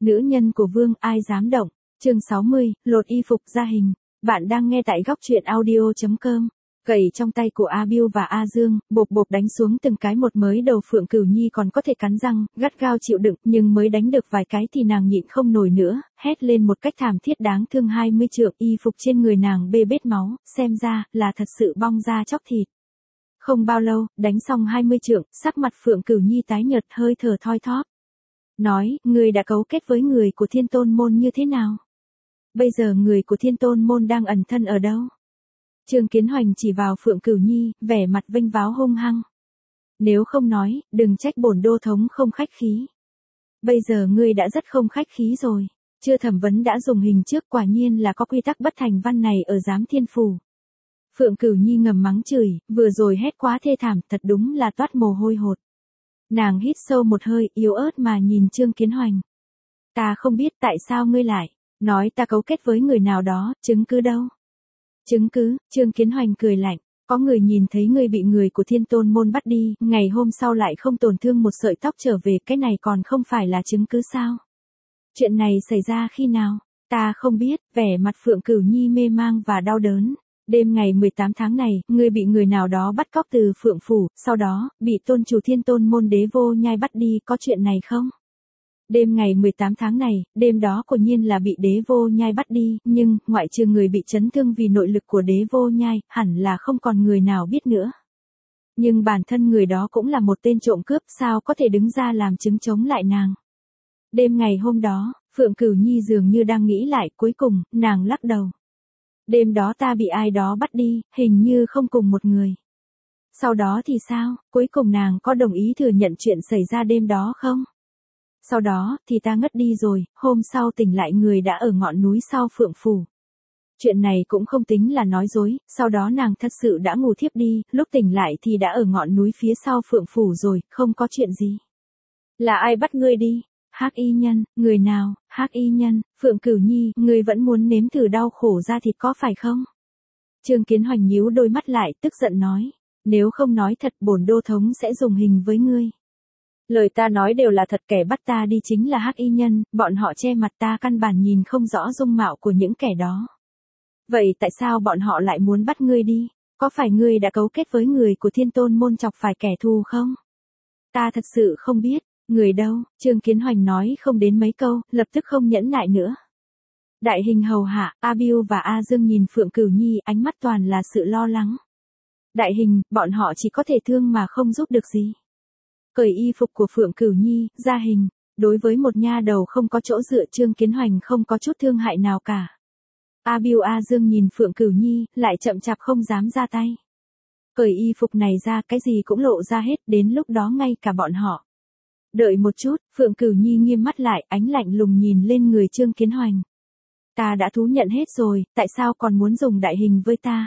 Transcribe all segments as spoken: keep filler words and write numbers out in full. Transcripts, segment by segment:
Nữ nhân của vương ai dám động. Chương sáu mươi, lột y phục ra hình. Bạn đang nghe tại góc truyện audio chấm com. Gậy trong tay của A Biu và A Dương, bộp bộp đánh xuống từng cái một mới đầu Phượng Cửu Nhi còn có thể cắn răng, gắt gao chịu đựng, nhưng mới đánh được vài cái thì nàng nhịn không nổi nữa, hét lên một cách thảm thiết đáng thương hai mươi trượng, y phục trên người nàng bê bết máu, xem ra là thật sự bong ra chóc thịt. Không bao lâu, đánh xong hai mươi trượng, sắc mặt Phượng Cửu Nhi tái nhợt hơi thở thoi thóp. Nói, người đã cấu kết với người của Thiên Tôn môn như thế nào? Bây giờ người của Thiên Tôn môn đang ẩn thân ở đâu? Trương Kiến Hoành chỉ vào Phượng Cửu Nhi, vẻ mặt vênh váo hung hăng. Nếu không nói, đừng trách bổn đô thống không khách khí. Bây giờ ngươi đã rất không khách khí rồi. Chưa thẩm vấn đã dùng hình trước, quả nhiên là có quy tắc bất thành văn này ở Giám Thiên Phủ. Phượng Cửu Nhi ngầm mắng chửi, vừa rồi hét quá thê thảm, thật đúng là toát mồ hôi hột. Nàng hít sâu một hơi, yếu ớt mà nhìn Trương Kiến Hoành. Ta không biết tại sao ngươi lại nói ta cấu kết với người nào đó, chứng cứ đâu? Chứng cứ? Trương Kiến Hoành cười lạnh. Có người nhìn thấy ngươi bị người của Thiên Tôn môn bắt đi, ngày hôm sau lại không tổn thương một sợi tóc trở về, cái này còn không phải là chứng cứ sao? Chuyện này xảy ra khi nào? Ta không biết, vẻ mặt Phượng Cửu Nhi mê mang và đau đớn. Đêm ngày mười tám tháng này, ngươi bị người nào đó bắt cóc từ Phượng Phủ, sau đó, bị tôn chủ Thiên Tôn môn Đế Vô Nhai bắt đi, có chuyện này không? Đêm ngày mười tám tháng này, đêm đó quả nhiên là bị Đế Vô Nhai bắt đi, nhưng, ngoại trừ người bị chấn thương vì nội lực của Đế Vô Nhai, hẳn là không còn người nào biết nữa. Nhưng bản thân người đó cũng là một tên trộm cướp, sao có thể đứng ra làm chứng chống lại nàng? Đêm ngày hôm đó, Phượng Cửu Nhi dường như đang nghĩ lại, cuối cùng, nàng lắc đầu. Đêm đó ta bị ai đó bắt đi, hình như không cùng một người. Sau đó thì sao, cuối cùng nàng có đồng ý thừa nhận chuyện xảy ra đêm đó không? Sau đó, thì ta ngất đi rồi, hôm sau tỉnh lại người đã ở ngọn núi sau Phượng Phủ. Chuyện này cũng không tính là nói dối, sau đó nàng thật sự đã ngủ thiếp đi, lúc tỉnh lại thì đã ở ngọn núi phía sau Phượng Phủ rồi, không có chuyện gì. Là ai bắt ngươi đi? Hắc y nhân, người nào? Hắc y nhân, Phượng Cửu Nhi, ngươi vẫn muốn nếm thử đau khổ ra thịt có phải không? Trương Kiến Hoành nhíu đôi mắt lại, tức giận nói, nếu không nói thật bổn đô thống sẽ dùng hình với ngươi. Lời ta nói đều là thật, kẻ bắt ta đi chính là Hắc y nhân, bọn họ che mặt ta căn bản nhìn không rõ dung mạo của những kẻ đó. Vậy tại sao bọn họ lại muốn bắt ngươi đi? Có phải ngươi đã cấu kết với người của Thiên Tôn môn chọc phải kẻ thù không? Ta thật sự không biết. Người đâu? Trương Kiến Hoành nói không đến mấy câu, lập tức không nhẫn nại nữa. Đại hình hầu hạ, A Biu và A Dương nhìn Phượng Cửu Nhi, ánh mắt toàn là sự lo lắng. Đại hình, bọn họ chỉ có thể thương mà không giúp được gì. Cởi y phục của Phượng Cửu Nhi, ra hình. Đối với một nha đầu không có chỗ dựa, Trương Kiến Hoành không có chút thương hại nào cả. A Biu A Dương nhìn Phượng Cửu Nhi, lại chậm chạp không dám ra tay. Cởi y phục này ra, cái gì cũng lộ ra hết, đến lúc đó ngay cả bọn họ. Đợi một chút, Phượng Cửu Nhi nghiêm mắt lại, ánh lạnh lùng nhìn lên người Trương Kiến Hoành. Ta đã thú nhận hết rồi, tại sao còn muốn dùng đại hình với ta?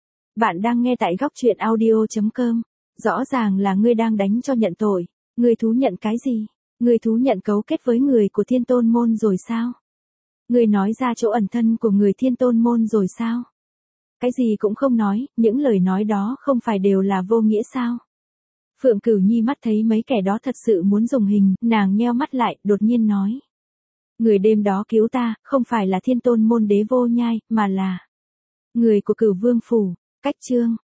Bạn đang nghe tại góc truyện audio chấm com. Rõ ràng là ngươi đang đánh cho nhận tội. Ngươi thú nhận cái gì? Ngươi thú nhận cấu kết với người của Thiên Tôn môn rồi sao? Ngươi nói ra chỗ ẩn thân của người Thiên Tôn môn rồi sao? Cái gì cũng không nói, những lời nói đó không phải đều là vô nghĩa sao? Phượng Cửu Nhi mắt thấy mấy kẻ đó thật sự muốn dùng hình, nàng nheo mắt lại, đột nhiên nói. Người đêm đó cứu ta, không phải là Thiên Tôn môn Đế Vô Nhai, mà là người của Cửu Vương Phủ. Cách chương,